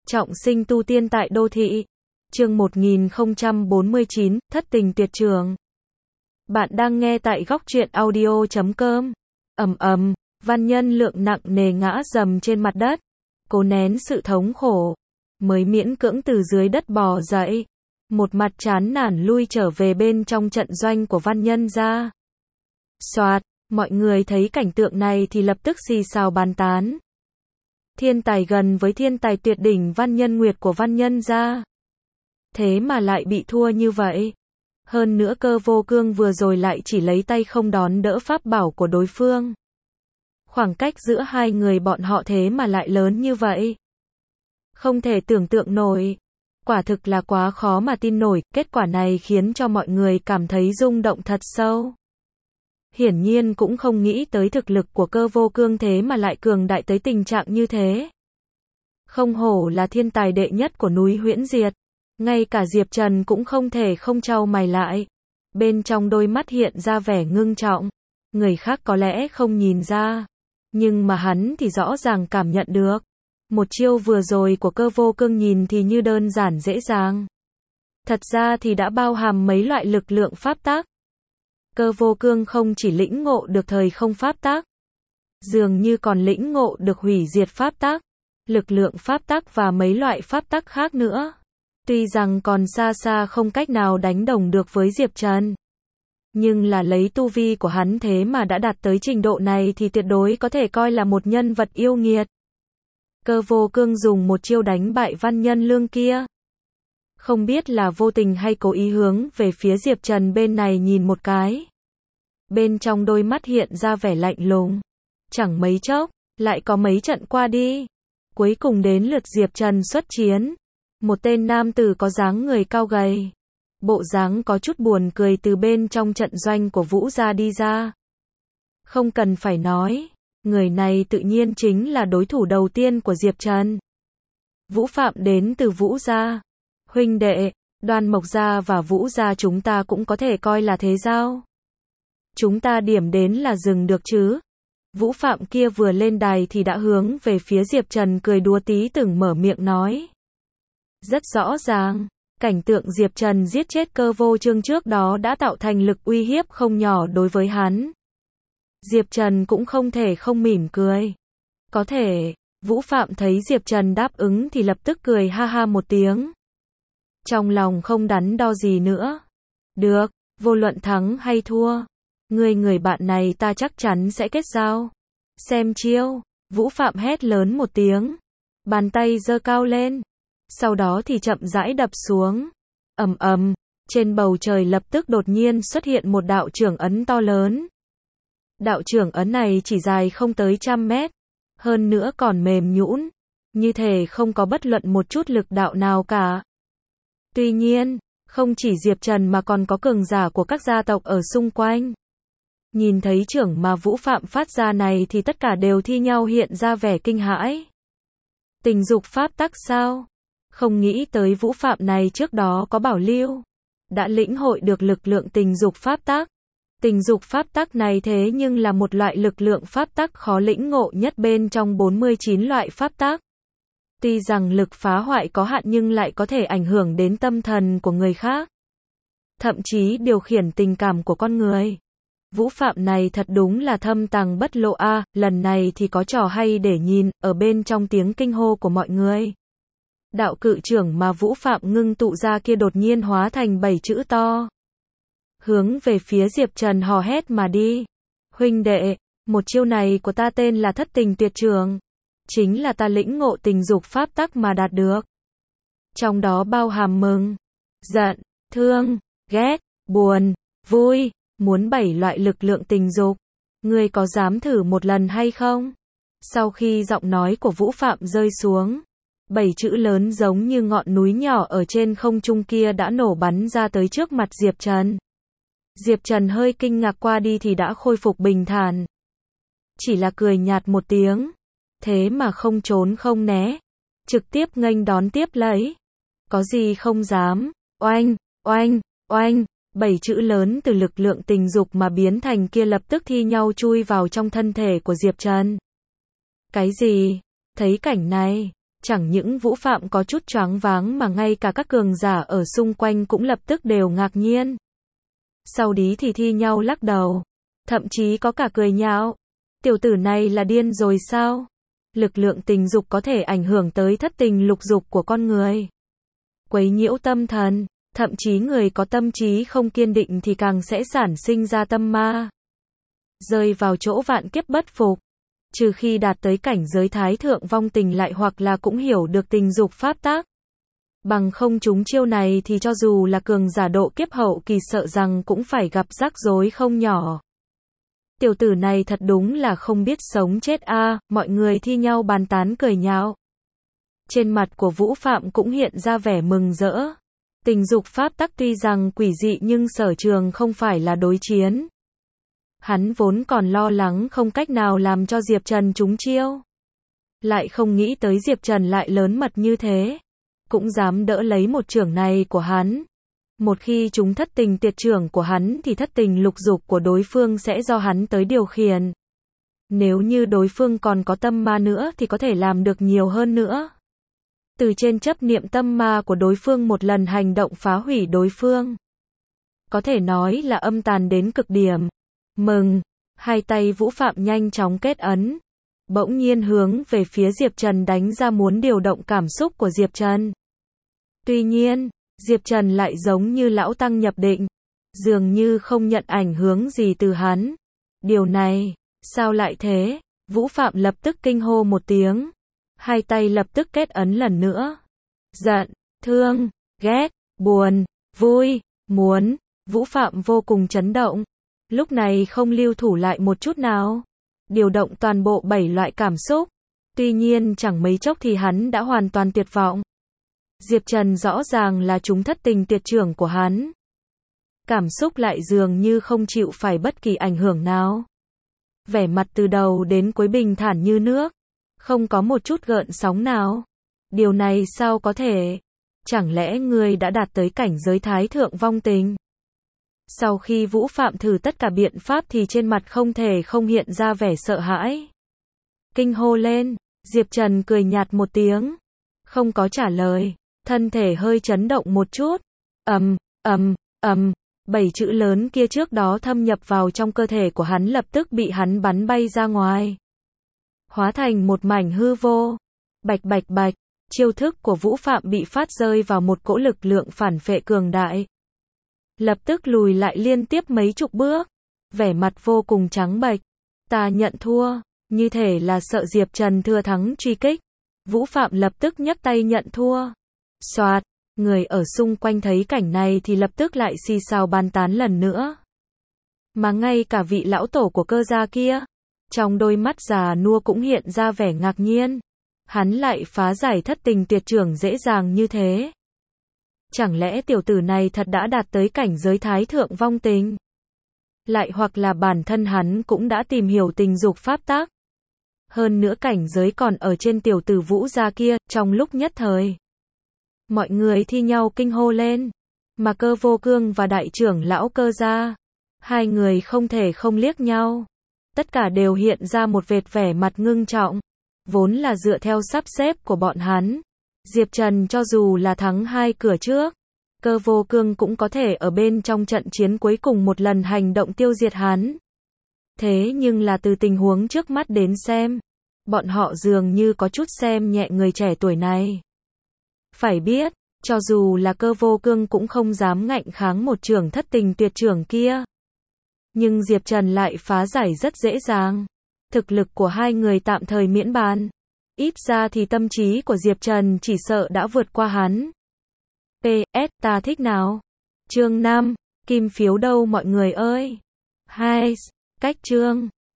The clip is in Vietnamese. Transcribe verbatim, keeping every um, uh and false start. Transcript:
Trọng sinh tu tiên tại đô thị. Chương một nghìn không trăm bốn mươi chín, thất tình tuyệt trường. Bạn đang nghe tại góc truyện audio chấm com. Ầm ầm, Văn Nhân Lượng nặng nề ngã rầm trên mặt đất, cố nén sự thống khổ, mới miễn cưỡng từ dưới đất bò dậy, một mặt chán nản lui trở về bên trong trận doanh của Văn Nhân gia. Soạt, mọi người thấy cảnh tượng này thì lập tức xì xào bàn tán. Thiên tài gần với thiên tài tuyệt đỉnh Văn Nhân Nguyệt của Văn Nhân gia, thế mà lại bị thua như vậy. Hơn nữa Cơ Vô Cương vừa rồi lại chỉ lấy tay không đón đỡ pháp bảo của đối phương. Khoảng cách giữa hai người bọn họ thế mà lại lớn như vậy. Không thể tưởng tượng nổi. Quả thực là quá khó mà tin nổi, kết quả này khiến cho mọi người cảm thấy rung động thật sâu. Hiển nhiên cũng không nghĩ tới thực lực của Cơ Vô Cương thế mà lại cường đại tới tình trạng như thế. Không hổ là thiên tài đệ nhất của núi Huyễn Diệt. Ngay cả Diệp Trần cũng không thể không chau mày lại. Bên trong đôi mắt hiện ra vẻ ngưng trọng. Người khác có lẽ không nhìn ra, nhưng mà hắn thì rõ ràng cảm nhận được. Một chiêu vừa rồi của Cơ Vô Cương nhìn thì như đơn giản dễ dàng. Thật ra thì đã bao hàm mấy loại lực lượng pháp tắc. Cơ Vô Cương không chỉ lĩnh ngộ được thời không pháp tắc, dường như còn lĩnh ngộ được hủy diệt pháp tắc, lực lượng pháp tắc và mấy loại pháp tắc khác nữa. Tuy rằng còn xa xa không cách nào đánh đồng được với Diệp Trần, nhưng là lấy tu vi của hắn thế mà đã đạt tới trình độ này thì tuyệt đối có thể coi là một nhân vật yêu nghiệt. Cơ Vô Cương dùng một chiêu đánh bại Văn Nhân Lương kia. Không biết là vô tình hay cố ý hướng về phía Diệp Trần bên này nhìn một cái. Bên trong đôi mắt hiện ra vẻ lạnh lùng. Chẳng mấy chốc, lại có mấy trận qua đi. Cuối cùng đến lượt Diệp Trần xuất chiến. Một tên nam tử có dáng người cao gầy, bộ dáng có chút buồn cười từ bên trong trận doanh của Vũ gia đi ra. Không cần phải nói, người này tự nhiên chính là đối thủ đầu tiên của Diệp Trần. Vũ Phạm đến từ Vũ gia. Huynh đệ, Đoan Mộc gia và Vũ gia chúng ta cũng có thể coi là thế giao. Chúng ta điểm đến là dừng được chứ. Vũ Phạm kia vừa lên đài thì đã hướng về phía Diệp Trần cười đùa tí từng mở miệng nói. Rất rõ ràng, cảnh tượng Diệp Trần giết chết Cơ Vô Cương trước đó đã tạo thành lực uy hiếp không nhỏ đối với hắn. Diệp Trần cũng không thể không mỉm cười. Có thể, Vũ Phạm thấy Diệp Trần đáp ứng thì lập tức cười ha ha một tiếng. Trong lòng không đắn đo gì nữa. Được, vô luận thắng hay thua, người người bạn này ta chắc chắn sẽ kết giao. Xem chiêu, Vũ Phạm hét lớn một tiếng. Bàn tay giơ cao lên. Sau đó thì chậm rãi đập xuống. Ầm ầm, trên bầu trời lập tức đột nhiên xuất hiện một đạo trưởng ấn to lớn. Đạo trưởng ấn này chỉ dài không tới trăm mét, hơn nữa còn mềm nhũn, như thể không có bất luận một chút lực đạo nào cả. Tuy nhiên, không chỉ Diệp Trần mà còn có cường giả của các gia tộc ở xung quanh. Nhìn thấy trưởng mà Vũ Phạm phát ra này thì tất cả đều thi nhau hiện ra vẻ kinh hãi. Tình dục pháp tắc sao? Không nghĩ tới Vũ Phạm này trước đó có bảo lưu, đã lĩnh hội được lực lượng tình dục pháp tắc. Tình dục pháp tắc này thế nhưng là một loại lực lượng pháp tắc khó lĩnh ngộ nhất bên trong bốn mươi chín loại pháp tắc. Tuy rằng lực phá hoại có hạn nhưng lại có thể ảnh hưởng đến tâm thần của người khác, thậm chí điều khiển tình cảm của con người. Vũ Phạm này thật đúng là thâm tàng bất lộ a, à, lần này thì có trò hay để nhìn, ở bên trong tiếng kinh hô của mọi người. Đạo cự trưởng mà Vũ Phạm ngưng tụ ra kia đột nhiên hóa thành bảy chữ to. Hướng về phía Diệp Trần hò hét mà đi. Huynh đệ, một chiêu này của ta tên là thất tình tuyệt trường. Chính là ta lĩnh ngộ tình dục pháp tắc mà đạt được. Trong đó bao hàm mừng, giận, thương, ghét, buồn, vui, muốn bảy loại lực lượng tình dục. Ngươi có dám thử một lần hay không? Sau khi giọng nói của Vũ Phạm rơi xuống, bảy chữ lớn giống như ngọn núi nhỏ ở trên không trung kia đã nổ bắn ra tới trước mặt Diệp Trần. Diệp Trần hơi kinh ngạc qua đi thì đã khôi phục bình thản. Chỉ là cười nhạt một tiếng. Thế mà không trốn không né. Trực tiếp nghênh đón tiếp lấy. Có gì không dám. Oanh, oanh, oanh. Bảy chữ lớn từ lực lượng tình dục mà biến thành kia lập tức thi nhau chui vào trong thân thể của Diệp Trần. Cái gì? Thấy cảnh này, Chẳng những Vũ Phạm có chút choáng váng mà ngay cả các cường giả ở xung quanh cũng lập tức đều ngạc nhiên. Sau đó thì thi nhau lắc đầu. Thậm chí có cả cười nhạo. Tiểu tử này là điên rồi sao? Lực lượng tình dục có thể ảnh hưởng tới thất tình lục dục của con người. Quấy nhiễu tâm thần. Thậm chí người có tâm trí không kiên định thì càng sẽ sản sinh ra tâm ma. Rơi vào chỗ vạn kiếp bất phục. Trừ khi đạt tới cảnh giới thái thượng vong tình lại hoặc là cũng hiểu được tình dục pháp tác. Bằng không chúng chiêu này thì cho dù là cường giả độ kiếp hậu kỳ sợ rằng cũng phải gặp rắc rối không nhỏ. Tiểu tử này thật đúng là không biết sống chết a, à, mọi người thi nhau bàn tán cười nhạo. Trên mặt của Vũ Phạm cũng hiện ra vẻ mừng rỡ. Tình dục pháp tắc tuy rằng quỷ dị nhưng sở trường không phải là đối chiến. Hắn vốn còn lo lắng không cách nào làm cho Diệp Trần trúng chiêu. Lại không nghĩ tới Diệp Trần lại lớn mật như thế. Cũng dám đỡ lấy một chưởng này của hắn. Một khi chúng thất tình tiệt chưởng của hắn thì thất tình lục dục của đối phương sẽ do hắn tới điều khiển. Nếu như đối phương còn có tâm ma nữa thì có thể làm được nhiều hơn nữa. Từ trên chấp niệm tâm ma của đối phương một lần hành động phá hủy đối phương. Có thể nói là âm tàn đến cực điểm. Mừng, hai tay Vũ Phạm nhanh chóng kết ấn. Bỗng nhiên hướng về phía Diệp Trần đánh ra muốn điều động cảm xúc của Diệp Trần. Tuy nhiên, Diệp Trần lại giống như lão tăng nhập định. Dường như không nhận ảnh hưởng gì từ hắn. Điều này, sao lại thế? Vũ Phạm lập tức kinh hô một tiếng. Hai tay lập tức kết ấn lần nữa. Giận, thương, ghét, buồn, vui, muốn. Vũ Phạm vô cùng chấn động. Lúc này không lưu thủ lại một chút nào. Điều động toàn bộ bảy loại cảm xúc. Tuy nhiên chẳng mấy chốc thì hắn đã hoàn toàn tuyệt vọng. Diệp Trần rõ ràng là chúng thất tình tiệt chưởng của hắn. Cảm xúc lại dường như không chịu phải bất kỳ ảnh hưởng nào. Vẻ mặt từ đầu đến cuối bình thản như nước. Không có một chút gợn sóng nào. Điều này sao có thể? Chẳng lẽ ngươi đã đạt tới cảnh giới thái thượng vong tình? Sau khi Vũ Phạm thử tất cả biện pháp thì trên mặt không thể không hiện ra vẻ sợ hãi. Kinh hô lên, Diệp Trần cười nhạt một tiếng. Không có trả lời, thân thể hơi chấn động một chút. Ầm, ầm, ầm, bảy chữ lớn kia trước đó thâm nhập vào trong cơ thể của hắn lập tức bị hắn bắn bay ra ngoài. Hóa thành một mảnh hư vô. Bạch bạch bạch, chiêu thức của Vũ Phạm bị phát rơi vào một cỗ lực lượng phản phệ cường đại. Lập tức lùi lại liên tiếp mấy chục bước. Vẻ mặt vô cùng trắng bệch. Ta nhận thua. Như thể là sợ Diệp Trần thừa thắng truy kích. Vũ Phạm lập tức nhấc tay nhận thua. Soạt, người ở xung quanh thấy cảnh này thì lập tức lại xì xào bàn tán lần nữa. Mà ngay cả vị lão tổ của Cơ gia kia, trong đôi mắt già nua cũng hiện ra vẻ ngạc nhiên. Hắn lại phá giải thất tình tuyệt chưởng dễ dàng như thế. Chẳng lẽ tiểu tử này thật đã đạt tới cảnh giới thái thượng vong tình? Lại hoặc là bản thân hắn cũng đã tìm hiểu tình dục pháp tác. Hơn nữa cảnh giới còn ở trên tiểu tử Vũ gia kia, trong lúc nhất thời. Mọi người thi nhau kinh hô lên. Mà Cơ Vô Cương và đại trưởng lão Cơ gia, hai người không thể không liếc nhau. Tất cả đều hiện ra một vệt vẻ mặt ngưng trọng. Vốn là dựa theo sắp xếp của bọn hắn. Diệp Trần cho dù là thắng hai cửa trước, Cơ Vô Cương cũng có thể ở bên trong trận chiến cuối cùng một lần hành động tiêu diệt hắn. Thế nhưng là từ tình huống trước mắt đến xem, bọn họ dường như có chút xem nhẹ người trẻ tuổi này. Phải biết, cho dù là Cơ Vô Cương cũng không dám ngạnh kháng một chưởng thất tình tuyệt chưởng kia. Nhưng Diệp Trần lại phá giải rất dễ dàng. Thực lực của hai người tạm thời miễn bàn. Ít ra thì tâm trí của Diệp Trần chỉ sợ đã vượt qua hắn. pê ét ta thích nào? Chương năm, kim phiếu đâu mọi người ơi? Hai, cách chương.